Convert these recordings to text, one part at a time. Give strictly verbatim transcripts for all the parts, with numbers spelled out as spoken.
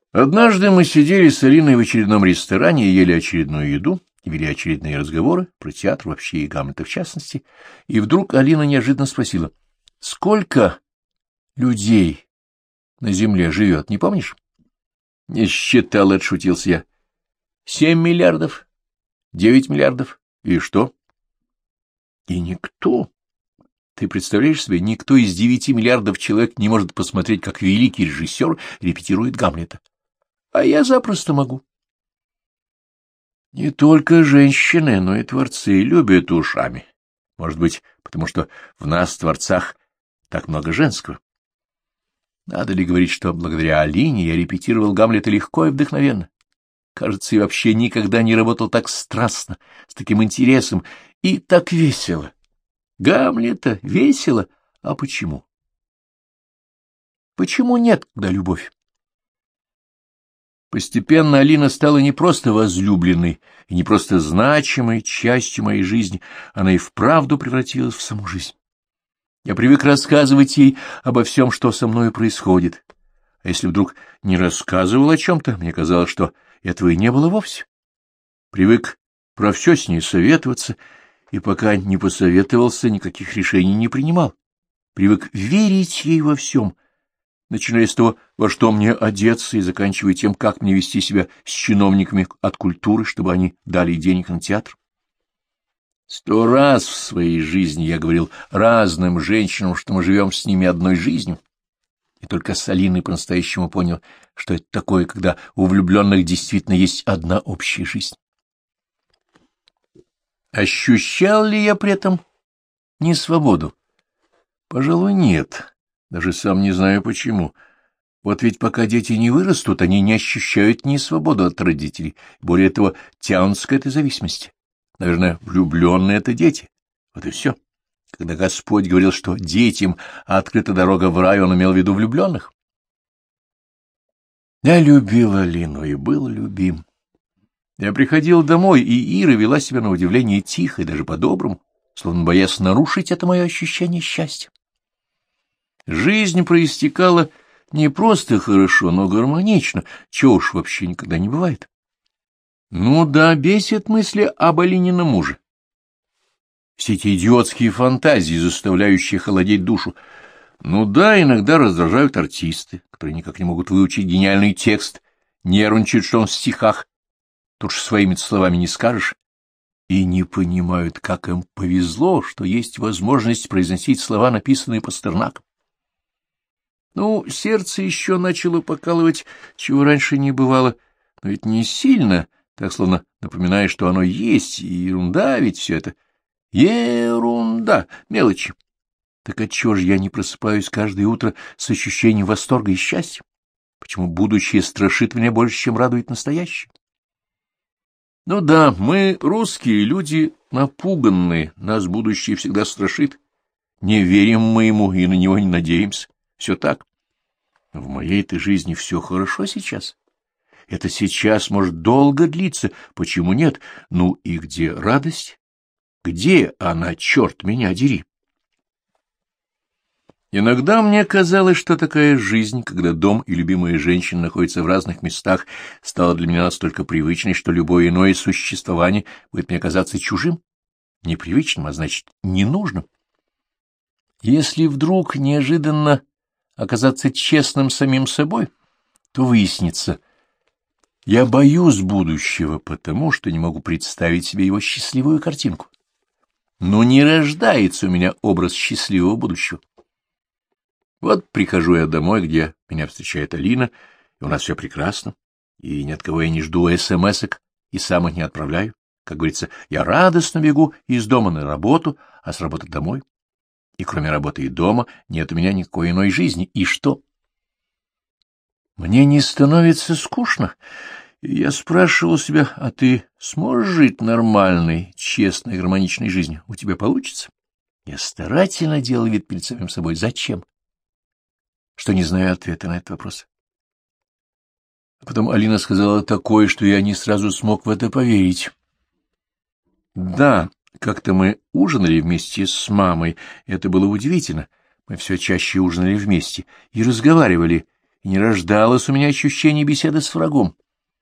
Однажды мы сидели с Алиной в очередном ресторане и ели очередную еду, и вели очередные разговоры про театр вообще и Гамлета в частности, и вдруг Алина неожиданно спросила: «Сколько людей на земле живет, не помнишь?» «Не считал», — отшутился я. «Семь миллиардов, девять миллиардов. И что?» «И никто. Ты представляешь себе, никто из девяти миллиардов человек не может посмотреть, как великий режиссер репетирует Гамлета. А я запросто могу». Не только женщины, но и творцы любят ушами. Может быть, потому что в нас, творцах, так много женского. Надо ли говорить, что благодаря Алине я репетировал Гамлета легко и вдохновенно? Кажется, я вообще никогда не работал так страстно, с таким интересом и так весело. Гамлета весело? А почему? Почему нет, когда любовь? Постепенно Алина стала не просто возлюбленной и не просто значимой частью моей жизни, она и вправду превратилась в саму жизнь. Я привык рассказывать ей обо всем, что со мной происходит. А если вдруг не рассказывал о чем-то, мне казалось, что этого и не было вовсе. Привык про все с ней советоваться, и пока не посоветовался, никаких решений не принимал. Привык верить ей во всем, начиная с того, во что мне одеться, и заканчивая тем, как мне вести себя с чиновниками от культуры, чтобы они дали денег на театр. Сто раз в своей жизни я говорил разным женщинам, что мы живем с ними одной жизнью, и только с Алиной по-настоящему понял, что это такое, когда у влюбленных действительно есть одна общая жизнь. Ощущал ли я при этом несвободу? Пожалуй, нет. Даже сам не знаю почему. Вот ведь пока дети не вырастут, они не ощущают несвободу от родителей. Более того, тянутся к этой зависимости. Наверное, влюбленные — это дети. Вот и все. Когда Господь говорил, что детям открыта дорога в рай, он имел в виду влюбленных. Я любил Алину и был любим. Я приходил домой, и Ира вела себя на удивление тихо и даже по-доброму, словно боясь нарушить это мое ощущение счастья. Жизнь проистекала не просто хорошо, но гармонично, чего уж вообще никогда не бывает. Ну да, бесит мысли об Алинином муже. Все эти идиотские фантазии, заставляющие холодеть душу. Ну да, иногда раздражают артисты, которые никак не могут выучить гениальный текст, нервничают, что он в стихах. Тут же своими словами не скажешь. И не понимают, как им повезло, что есть возможность произносить слова, написанные Пастернаком. Ну, сердце еще начало покалывать, чего раньше не бывало, но ведь не сильно, так словно напоминая, что оно есть, и ерунда ведь все это. Ерунда, мелочи. Так отчего же я не просыпаюсь каждое утро с ощущением восторга и счастья? Почему будущее страшит меня больше, чем радует настоящее? Ну да, мы, русские люди, напуганные, нас будущее всегда страшит. Не верим мы ему и на него не надеемся. Все так. В моей-то жизни все хорошо сейчас. Это сейчас может долго длиться. Почему нет? Ну и где радость? Где она, черт меня дери? Иногда мне казалось, что такая жизнь, когда дом и любимая женщина находятся в разных местах, стала для меня настолько привычной, что любое иное существование будет мне казаться чужим, непривычным, а значит, ненужным. Если вдруг неожиданно оказаться честным самим собой, то выяснится, я боюсь будущего, потому что не могу представить себе его счастливую картинку. Но не рождается у меня образ счастливого будущего. Вот прихожу я домой, где меня встречает Алина, и у нас все прекрасно, и ни от кого я не жду эс-эм-эсок, и сам их не отправляю. Как говорится, я радостно бегу из дома на работу, а с работы домой. И кроме работы и дома нет у меня никакой иной жизни. И что? Мне не становится скучно. И я спрашивал себя, а ты сможешь жить нормальной, честной, гармоничной жизнью? У тебя получится? Я старательно делал вид перед самим собой. Зачем? Что не знаю ответа на этот вопрос. А потом Алина сказала такое, что я не сразу смог в это поверить. Да, как-то мы ужинали вместе с мамой, это было удивительно. Мы все чаще ужинали вместе и разговаривали, и и не рождалось у меня ощущение беседы с врагом.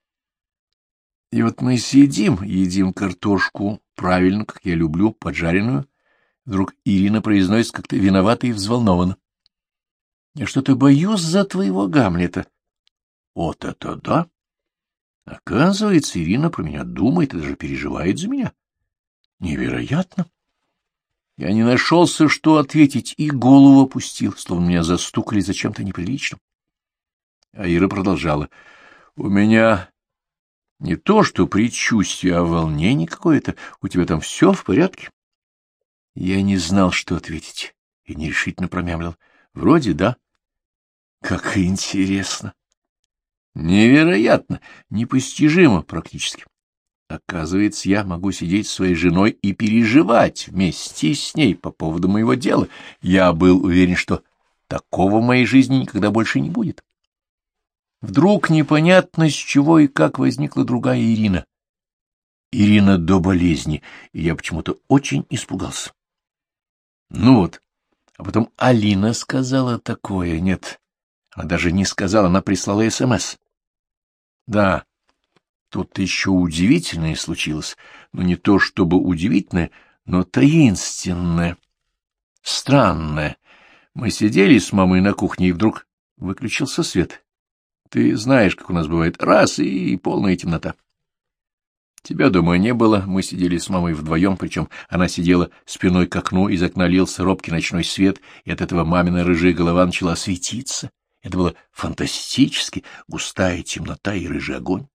И вот мы сидим, едим картошку правильно, как я люблю, поджаренную. Вдруг Ирина произносит как-то виновато и взволнованно: «Я что-то боюсь за твоего Гамлета». Вот это да! Оказывается, Ирина про меня думает и даже переживает за меня. Невероятно! Я не нашелся, что ответить, и голову опустил, словно меня застукали за чем-то неприличным. А Ира продолжала: «У меня не то что предчувствие, а волнение какое-то. У тебя там все в порядке?» Я не знал, что ответить, и нерешительно промямлил: «Вроде да». Как интересно! Невероятно! Непостижимо практически. Оказывается, я могу сидеть с своей женой и переживать вместе с ней по поводу моего дела. Я был уверен, что такого в моей жизни никогда больше не будет. Вдруг непонятно, с чего и как возникла другая Ирина. Ирина до болезни, и я почему-то очень испугался. Ну вот, а потом Алина сказала такое. Нет, она даже не сказала, она прислала СМС. Да, тут еще удивительное случилось, но не то чтобы удивительное, но таинственное, странное. Мы сидели с мамой на кухне, и вдруг выключился свет. Ты знаешь, как у нас бывает, раз — и полная темнота. Тебя дома не было, мы сидели с мамой вдвоем, причем она сидела спиной к окну, из окна лился робкий ночной свет, и от этого мамина рыжая голова начала светиться. Это было фантастически, густая темнота и рыжий огонь.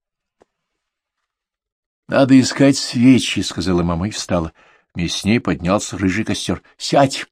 — Надо искать свечи, — сказала мама и встала. Вместе с ней поднялся рыжий костер. — Сядь!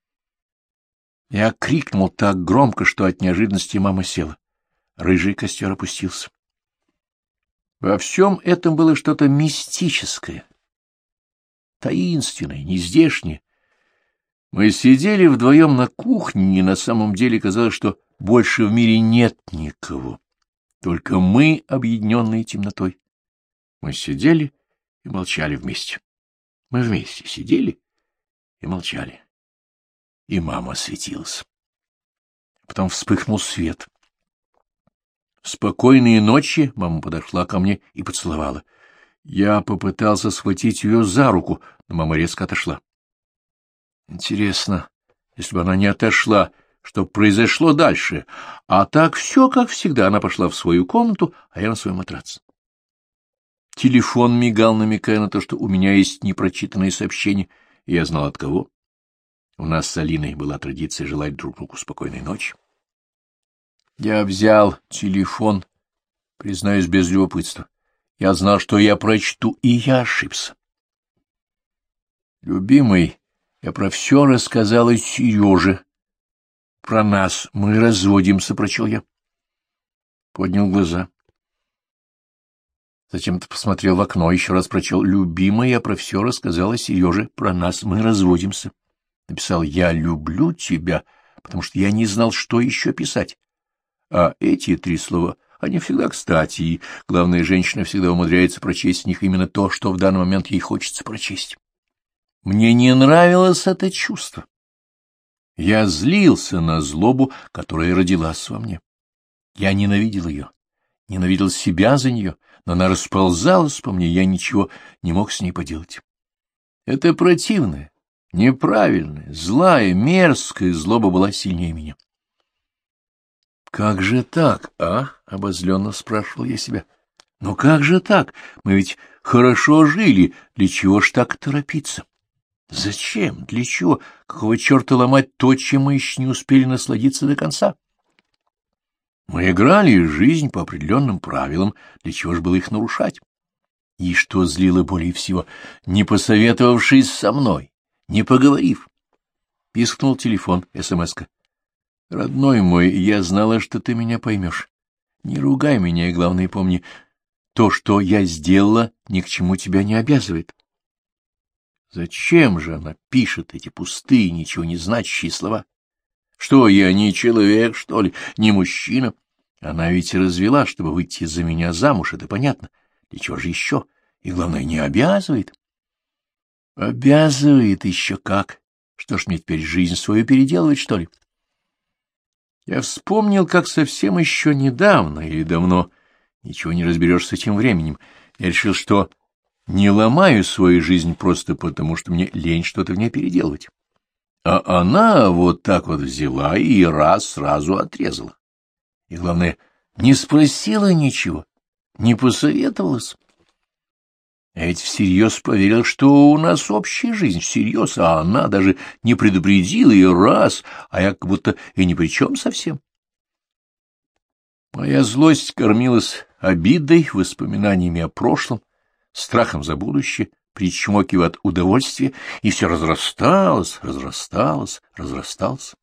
Я крикнул так громко, что от неожиданности мама села. Рыжий костер опустился. Во всем этом было что-то мистическое, таинственное, нездешнее. Мы сидели вдвоем на кухне, и на самом деле казалось, что больше в мире нет никого, только мы, объединенные темнотой. Мы сидели и молчали вместе. Мы вместе сидели и молчали. И мама светилась. Потом вспыхнул свет. В спокойные ночи мама подошла ко мне и поцеловала. Я попытался схватить ее за руку, но мама резко отошла. Интересно, если бы она не отошла, что произошло дальше? А так все, как всегда, она пошла в свою комнату, а я на свой матрац. Телефон мигал, намекая на то, что у меня есть непрочитанные сообщения, и я знал от кого. У нас с Алиной была традиция желать друг другу спокойной ночи. Я взял телефон, признаюсь, без любопытства. Я знал, что я прочту, и я ошибся. Любимый, я про все рассказала Сереже. Про нас. Мы разводимся, прочел я. Поднял глаза. Затем-то посмотрел в окно, еще раз прочел. Любимый, я про все рассказала Сереже. Про нас. Мы разводимся. Написал: я люблю тебя, потому что я не знал, что еще писать. А эти три слова, они всегда кстати, и, главное, женщина всегда умудряется прочесть в них именно то, что в данный момент ей хочется прочесть. Мне не нравилось это чувство. Я злился на злобу, которая родилась во мне. Я ненавидел ее, ненавидел себя за нее, но она расползалась по мне, я ничего не мог с ней поделать. Это противная, неправильная, злая, мерзкая злоба была сильнее меня. «Как же так, а?» — обозленно спрашивал я себя. «Ну как же так? Мы ведь хорошо жили. Для чего ж так торопиться? Зачем? Для чего? Какого черта ломать то, чем мы еще не успели насладиться до конца? Мы играли жизнь по определенным правилам. Для чего ж было их нарушать? И что злило более всего? Не посоветовавшись со мной, не поговорив». Пискнул телефон, эс-эм-эска. «Родной мой, я знала, что ты меня поймешь. Не ругай меня, и, главное, помни, то, что я сделала, ни к чему тебя не обязывает». Зачем же она пишет эти пустые, ничего не значащие слова? Что, я не человек, что ли, не мужчина? Она ведь развела, чтобы выйти за меня замуж, это понятно. Для чего же еще? И, главное, не обязывает. Обязывает еще как. Что ж мне теперь жизнь свою переделывать, что ли? Я вспомнил, как совсем еще недавно или давно, ничего не разберешь с этим временем, я решил, что не ломаю свою жизнь просто потому, что мне лень что-то в ней переделывать. А она вот так вот взяла и раз сразу отрезала. И, главное, не спросила ничего, не посоветовалась. Я ведь всерьез поверил, что у нас общая жизнь, всерьез, а она даже не предупредила и раз, а я как будто и ни при чем совсем. Моя злость кормилась обидой, воспоминаниями о прошлом, страхом за будущее, причмокивая от удовольствия, и все разрасталось, разрасталось, разрасталось.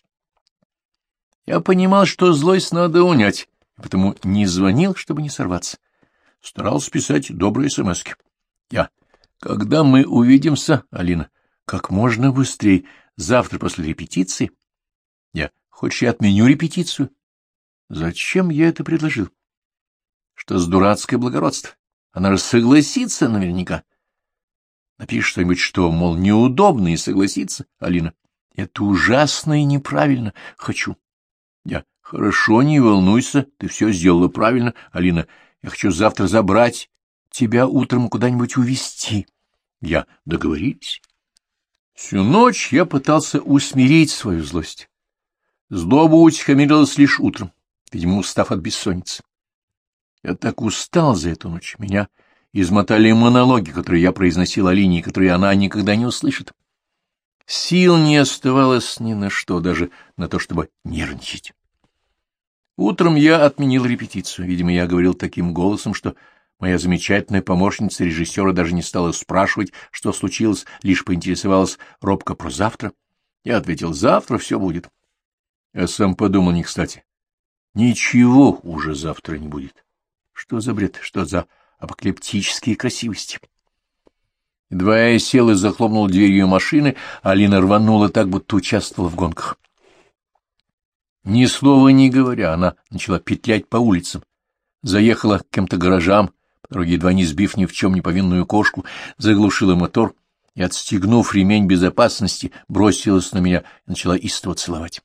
Я понимал, что злость надо унять, потому не звонил, чтобы не сорваться. Старался писать добрые смски. Я. Когда мы увидимся, Алина? Как можно быстрее. Завтра после репетиции? Я. Хочешь, я отменю репетицию? Зачем я это предложил? Что с дурацкое благородство? Она же согласится наверняка. Напишешь что-нибудь, что, мол, неудобно, и согласится. Алина. Это ужасно и неправильно. Хочу. Я. Хорошо, не волнуйся, ты все сделала правильно. Алина. Я хочу завтра забрать тебя утром куда-нибудь увезти. Я. Договорились? Всю ночь я пытался усмирить свою злость. Злоба утихомирилась лишь утром, видимо, устав от бессонницы. Я так устал за эту ночь. Меня измотали монологи, которые я произносил Алине, и которые она никогда не услышит. Сил не оставалось ни на что, даже на то, чтобы нервничать. Утром я отменил репетицию. Видимо, я говорил таким голосом, что моя замечательная помощница режиссера даже не стала спрашивать, что случилось, лишь поинтересовалась робко про завтра. Я ответил, завтра все будет. Я сам подумал не кстати. Ничего уже завтра не будет. Что за бред, что за апокалиптические красивости? Едва я сел и захлопнул дверью машины, Алина рванула так, будто участвовала в гонках. Ни слова не говоря, она начала петлять по улицам, заехала к кем-то гаражам, по дороге едва не сбив ни в чем не повинную кошку, заглушила мотор и, отстегнув ремень безопасности, бросилась на меня и начала истово целовать.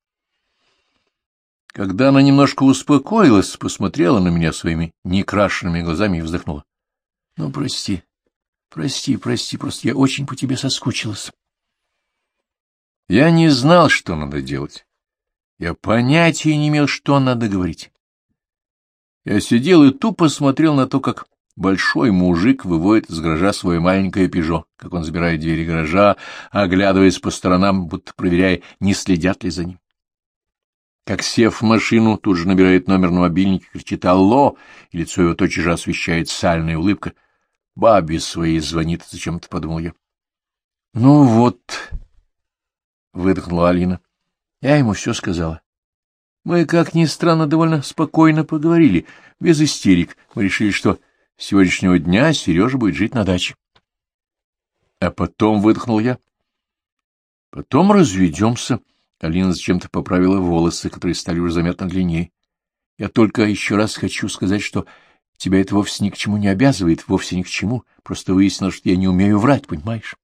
Когда она немножко успокоилась, посмотрела на меня своими некрашенными глазами и вздохнула. — Ну, прости, прости, прости, просто я очень по тебе соскучилась. Я не знал, что надо делать. Я понятия не имел, что надо говорить. Я сидел и тупо смотрел на то, как большой мужик выводит из гаража свое маленькое «Пежо», как он забирает двери гаража, оглядываясь по сторонам, будто проверяя, не следят ли за ним. Как, сев в машину, тут же набирает номер на мобильнике, кричит «Алло!», и лицо его тотчас же освещает сальная улыбка. Бабе своей звонит, зачем-то подумал я. — Ну вот, — выдохнула Алина. Я ему все сказала. Мы, как ни странно, довольно спокойно поговорили, без истерик. Мы решили, что с сегодняшнего дня Сережа будет жить на даче. А потом выдохнул я. Потом разведемся. Алина зачем-то поправила волосы, которые стали уже заметно длиннее. Я только еще раз хочу сказать, что тебя это вовсе ни к чему не обязывает, вовсе ни к чему. Просто выяснилось, что я не умею врать, понимаешь?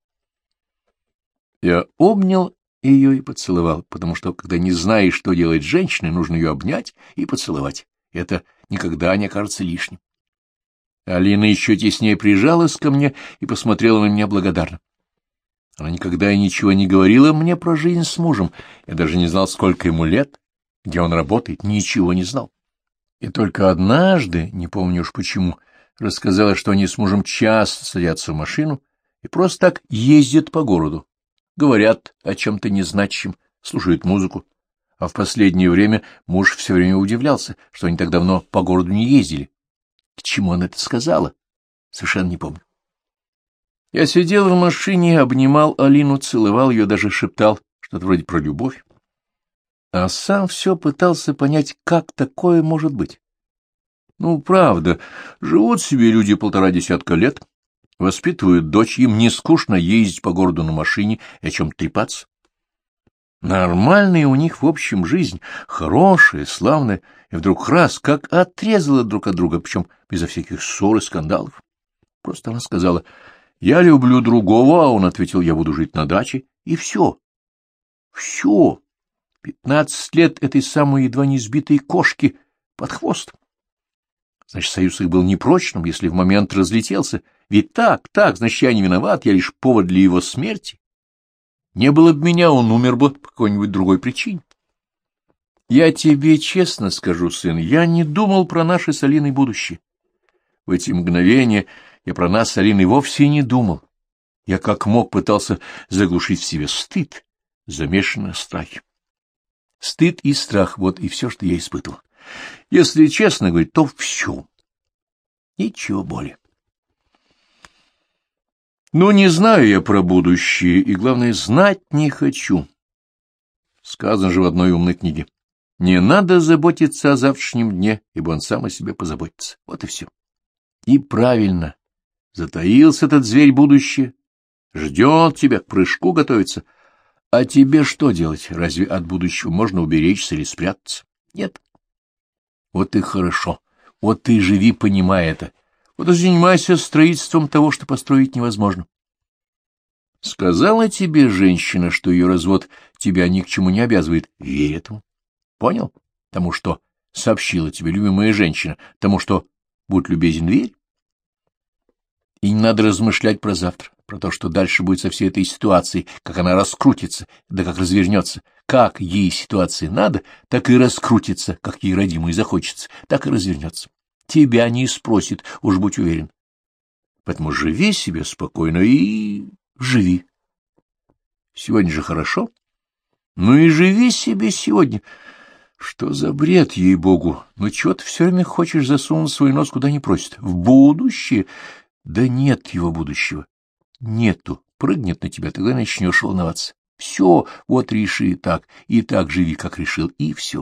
Я обнял ее и поцеловал, потому что, когда не знаешь, что делать с женщиной, нужно ее обнять и поцеловать. Это никогда не окажется лишним. Алина еще теснее прижалась ко мне и посмотрела на меня благодарно. Она никогда и ничего не говорила мне про жизнь с мужем. Я даже не знал, сколько ему лет, где он работает, ничего не знал. И только однажды, не помню уж почему, рассказала, что они с мужем часто садятся в машину и просто так ездят по городу. Говорят о чем-то незначащем, слушают музыку. А в последнее время муж все время удивлялся, что они так давно по городу не ездили. К чему она это сказала? Совершенно не помню. Я сидел в машине, обнимал Алину, целовал ее, даже шептал что-то вроде про любовь. А сам все пытался понять, как такое может быть. Ну, правда, живут себе люди полтора десятка лет, воспитывают дочь, им не скучно ездить по городу на машине и о чем-то трепаться. Нормальная у них, в общем, жизнь, хорошая, славная, и вдруг раз, как отрезала друг от друга, причем безо всяких ссор и скандалов. Просто она сказала: «Я люблю другого», а он ответил: «Я буду жить на даче», и все. Все. Пятнадцать лет этой самой едва не сбитой кошки под хвост. Значит, союз их был непрочным, если в момент разлетелся. Ведь так, так, значит, я не виноват, я лишь повод для его смерти. Не было бы меня, он умер бы по какой-нибудь другой причине. Я тебе честно скажу, сын, я не думал про наше с Алиной будущее. В эти мгновения я про нас с Алиной вовсе не думал. Я как мог пытался заглушить в себе стыд, замешанный на страхе. Стыд и страх — вот и все, что я испытывал. Если честно говорить, то все. Ничего более. Но не знаю я про будущее, и, главное, знать не хочу. Сказано же в одной умной книге: не надо заботиться о завтрашнем дне, ибо он сам о себе позаботится. Вот и все. И правильно. Затаился этот зверь будущее, ждет тебя, к прыжку готовится. А тебе что делать? Разве от будущего можно уберечься или спрятаться? Нет. Вот и хорошо. Вот ты живи, понимая это. Вот и занимайся строительством того, что построить невозможно. Сказала тебе женщина, что ее развод тебя ни к чему не обязывает. Верь этому. Понял? Тому, что сообщила тебе любимая женщина, тому, что будь любезен, верь. И не надо размышлять про завтра, про то, что дальше будет со всей этой ситуацией, как она раскрутится, да как развернется. Как ей ситуации надо, так и раскрутится, как ей родимой захочется, так и развернется. Тебя не спросит, уж будь уверен. Поэтому живи себе спокойно и живи. Сегодня же хорошо. Ну и живи себе сегодня. Что за бред, ей-богу? Ну чего ты все время хочешь засунуть свой нос куда не просит? В будущее? Да нет его будущего. Нету. Прыгнет на тебя, тогда начнешь волноваться. Все, вот реши так, и так живи, как решил, и все.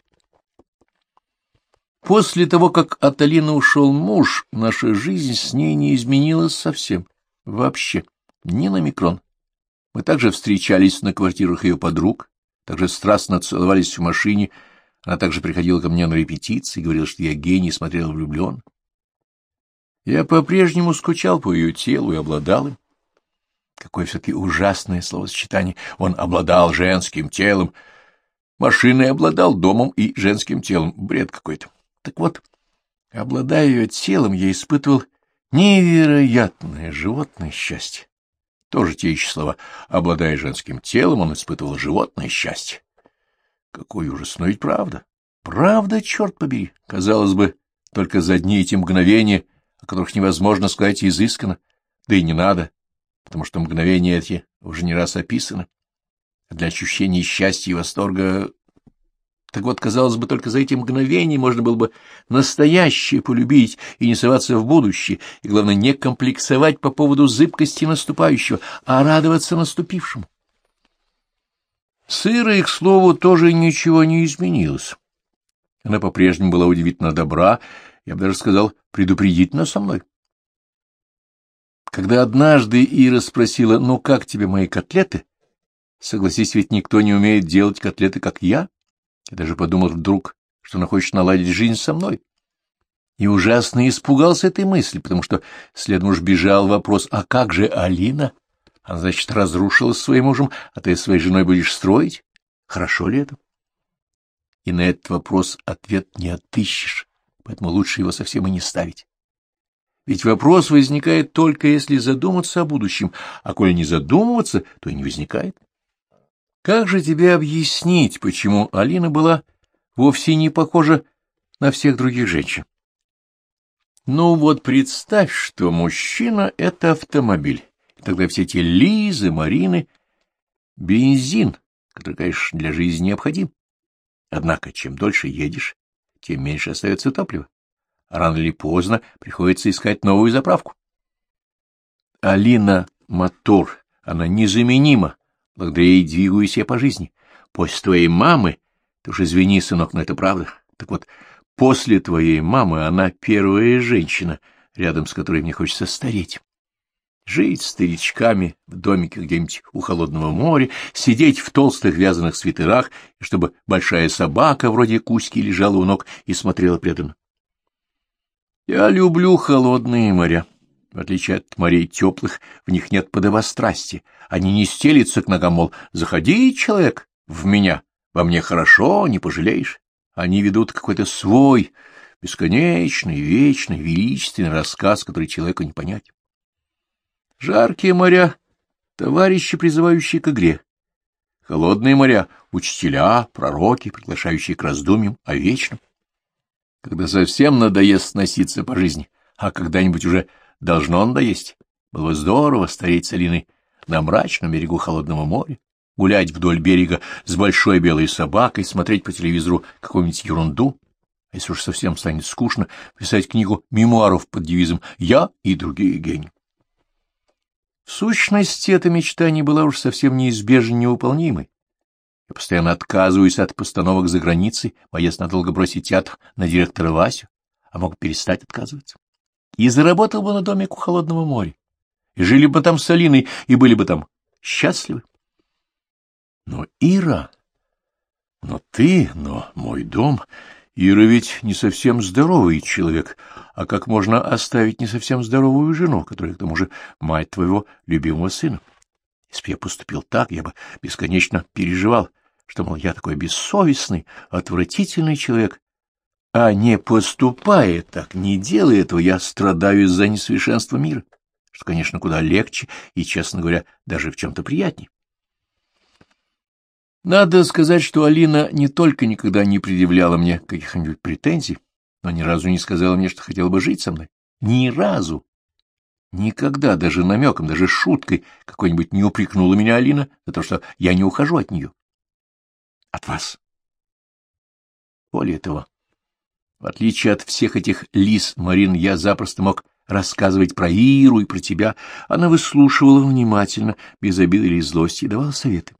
После того, как от Алины ушел муж, наша жизнь с ней не изменилась совсем. Вообще. Ни на микрон. Мы также встречались на квартирах ее подруг, также страстно целовались в машине. Она также приходила ко мне на репетиции, говорила, что я гений, смотрел влюблен. Я по-прежнему скучал по ее телу и обладал им. Какое все-таки ужасное словосочетание. Он обладал женским телом. Машиной обладал, домом и женским телом. Бред какой-то. Так вот, обладая ее телом, я испытывал невероятное животное счастье. Тоже те еще слова. Обладая женским телом, он испытывал животное счастье. Какой ужас, но ведь правда. Правда, черт побери. Казалось бы, только за дни эти мгновения, о которых невозможно сказать изысканно, да и не надо, потому что мгновения эти уже не раз описаны. Для ощущения счастья и восторга... Так вот, казалось бы, только за эти мгновения можно было бы настоящее полюбить и не соваться в будущее, и, главное, не комплексовать по поводу зыбкости наступающего, а радоваться наступившему. С Ирой, к слову, тоже ничего не изменилось. Она по-прежнему была удивительно добра, я бы даже сказал, предупредительно со мной. Когда однажды Ира спросила: «Ну как тебе мои котлеты?» Согласись, ведь никто не умеет делать котлеты, как я. Я даже подумал вдруг, что она хочет наладить жизнь со мной. И ужасно испугался этой мысли, потому что следом уж бежал вопрос: «А как же Алина? Она, значит, разрушилась своим мужем, а ты своей женой будешь строить? Хорошо ли это?» И на этот вопрос ответ не отыщешь, поэтому лучше его совсем и не ставить. Ведь вопрос возникает только если задуматься о будущем, а коли не задумываться, то и не возникает. Как же тебе объяснить, почему Алина была вовсе не похожа на всех других женщин? Ну вот представь, что мужчина — это автомобиль, и тогда все эти Лизы, Марины — бензин, который, конечно, для жизни необходим. Однако, чем дольше едешь, тем меньше остается топлива. Рано или поздно приходится искать новую заправку. Алина — мотор, она незаменима. Благодаря ей двигаюсь я по жизни. После твоей мамы, ты уж извини, сынок, но это правда. Так вот, после твоей мамы она первая женщина, рядом с которой мне хочется стареть. Жить старичками в домике где-нибудь у холодного моря, сидеть в толстых вязаных свитерах, и чтобы большая собака вроде Кузьки лежала у ног и смотрела преданно. Я люблю холодные моря. В отличие от морей теплых, в них нет подобострастия. Они не стелятся к ногам, мол, заходи, человек, в меня, Во мне хорошо, не пожалеешь. Они ведут какой-то свой, бесконечный, вечный, величественный рассказ, который человеку не понять. Жаркие моря — товарищи, призывающие к игре. Холодные моря — учителя, пророки, приглашающие к раздумьям о вечном. Когда совсем надоест носиться по жизни, а когда-нибудь уже должно надоесть, было бы здорово стареть с Алиной на мрачном берегу холодного моря, гулять вдоль берега с большой белой собакой, смотреть по телевизору какую-нибудь ерунду, а если уж совсем станет скучно, писать книгу мемуаров под девизом «Я и другие гении». В сущности, эта мечта не была уж совсем неизбежно невыполнимой. Я постоянно отказываюсь от постановок за границей, боясь надолго бросить театр на директора Васю, а мог перестать отказываться. И заработал бы на домик у холодного моря, и жили бы там с Алиной, и были бы там счастливы. Но Ира, но ты, но мой дом... Ира ведь не совсем здоровый человек, а как можно оставить не совсем здоровую жену, которая, к тому же, мать твоего любимого сына? Если бы я поступил так, я бы бесконечно переживал, что, мол, я такой бессовестный, отвратительный человек. А не поступая так, не делая этого, я страдаю из-за несовершенства мира, что, конечно, куда легче и, честно говоря, даже в чем-то приятнее. Надо сказать, что Алина не только никогда не предъявляла мне каких-нибудь претензий, но ни разу не сказала мне, что хотела бы жить со мной. Ни разу. Никогда, даже намеком, даже шуткой какой-нибудь не упрекнула меня Алина за то, что я не ухожу от нее. От вас. Более того, в отличие от всех этих лис, Марин, я запросто мог рассказывать про Иру и про тебя. Она выслушивала внимательно, без обиды или злости, и давала советы.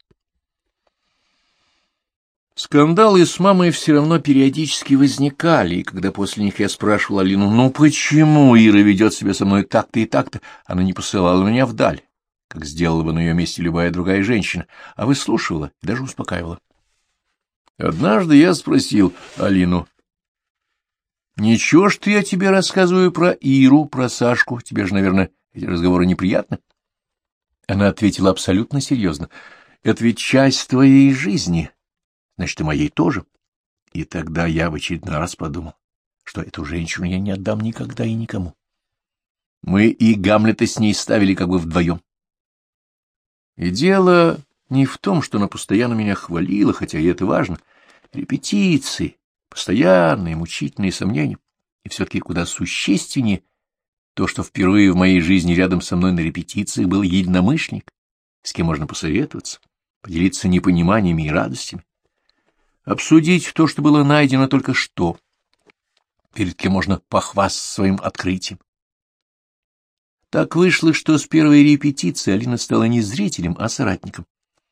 Скандалы с мамой все равно периодически возникали, и когда после них я спрашивал Алину, ну почему Ира ведет себя со мной так-то и так-то, она не посылала меня вдаль, как сделала бы на ее месте любая другая женщина, а выслушивала и даже успокаивала. Однажды я спросил Алину, ничего, что я тебе рассказываю про Иру, про Сашку, тебе же, наверное, эти разговоры неприятны? Она ответила абсолютно серьезно, это ведь часть твоей жизни. Значит, и моей тоже. И тогда я в очередной раз подумал, что эту женщину я не отдам никогда и никому. Мы и Гамлета с ней ставили как бы вдвоем. И дело не в том, что она постоянно меня хвалила, хотя и это важно. Репетиции, постоянные мучительные сомнения. И все-таки куда существеннее то, что впервые в моей жизни рядом со мной на репетициях был единомышленник, с кем можно посоветоваться, поделиться непониманиями и радостями. Обсудить то, что было найдено только что, перед кем можно похвастаться своим открытием. Так вышло, что с первой репетиции Алина стала не зрителем, а соратником.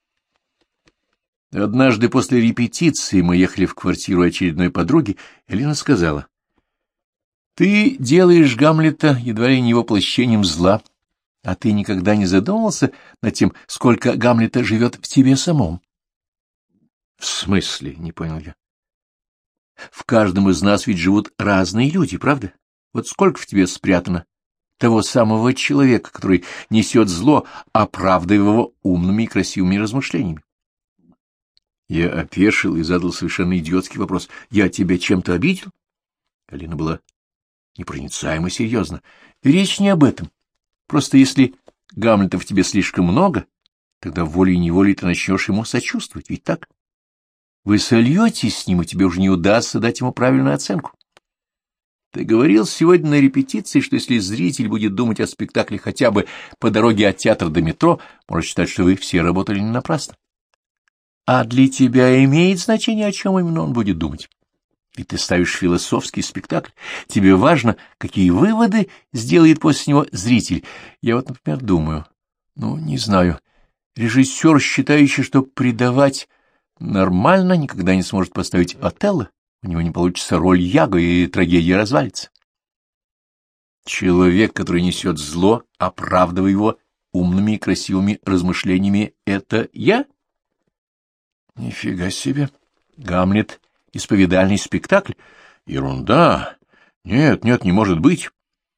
Однажды после репетиции мы ехали в квартиру очередной подруги, и Алина сказала, «Ты делаешь Гамлета едва ли не воплощением зла, а ты никогда не задумывался над тем, сколько Гамлета живет в тебе самом?» — В смысле? — не понял я. — В каждом из нас ведь живут разные люди, правда? Вот сколько в тебе спрятано того самого человека, который несет зло, оправдывая его умными и красивыми размышлениями? Я опешил и задал совершенно идиотский вопрос. — Я тебя чем-то обидел? Алина была непроницаемо серьезна. — Речь не об этом. Просто если Гамлета в тебе слишком много, тогда волей-неволей ты начнешь ему сочувствовать, ведь так? Вы сольетесь с ним, и тебе уже не удастся дать ему правильную оценку. Ты говорил сегодня на репетиции, что если зритель будет думать о спектакле хотя бы по дороге от театра до метро, может считать, что вы все работали не напрасно. А для тебя имеет значение, о чем именно он будет думать. Ведь ты ставишь философский спектакль. Тебе важно, какие выводы сделает после него зритель. Я вот, например, думаю, ну, не знаю, режиссер, считающий, что придавать нормально, никогда не сможет поставить Отелло, у него не получится роль Яго, и трагедия развалится. Человек, который несет зло, оправдывая его умными и красивыми размышлениями, это я? Нифига себе! Гамлет — исповедальный спектакль? Ерунда! Нет, нет, не может быть!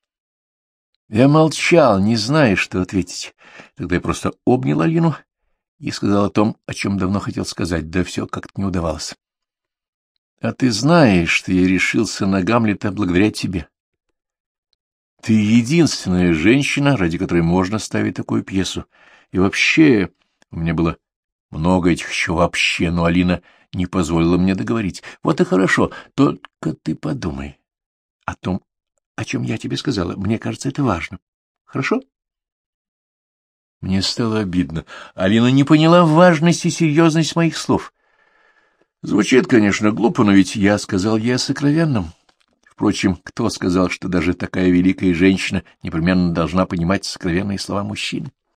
Я молчал, не зная, что ответить. Тогда я просто обнял Алину и сказал о том, о чем давно хотел сказать, да все как-то не удавалось. — А ты знаешь, что я решился на Гамлета благодаря тебе. Ты единственная женщина, ради которой можно ставить такую пьесу. И вообще, у меня было много этих еще вообще, но Алина не позволила мне договорить. Вот и хорошо, только ты подумай о том, о чем я тебе сказала. Мне кажется, это важно. Хорошо? Мне стало обидно. Алина не поняла важность и серьезность моих слов. Звучит, конечно, глупо, но ведь я сказал ей о сокровенном. Впрочем, кто сказал, что даже такая великая женщина непременно должна понимать сокровенные слова мужчины?